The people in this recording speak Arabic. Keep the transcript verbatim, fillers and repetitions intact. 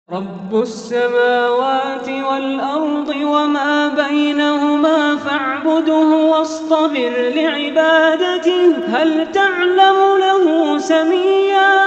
رب السماوات والأرض وما بينهما فاعبده واصطبر لعبادته هل تعلم له سميا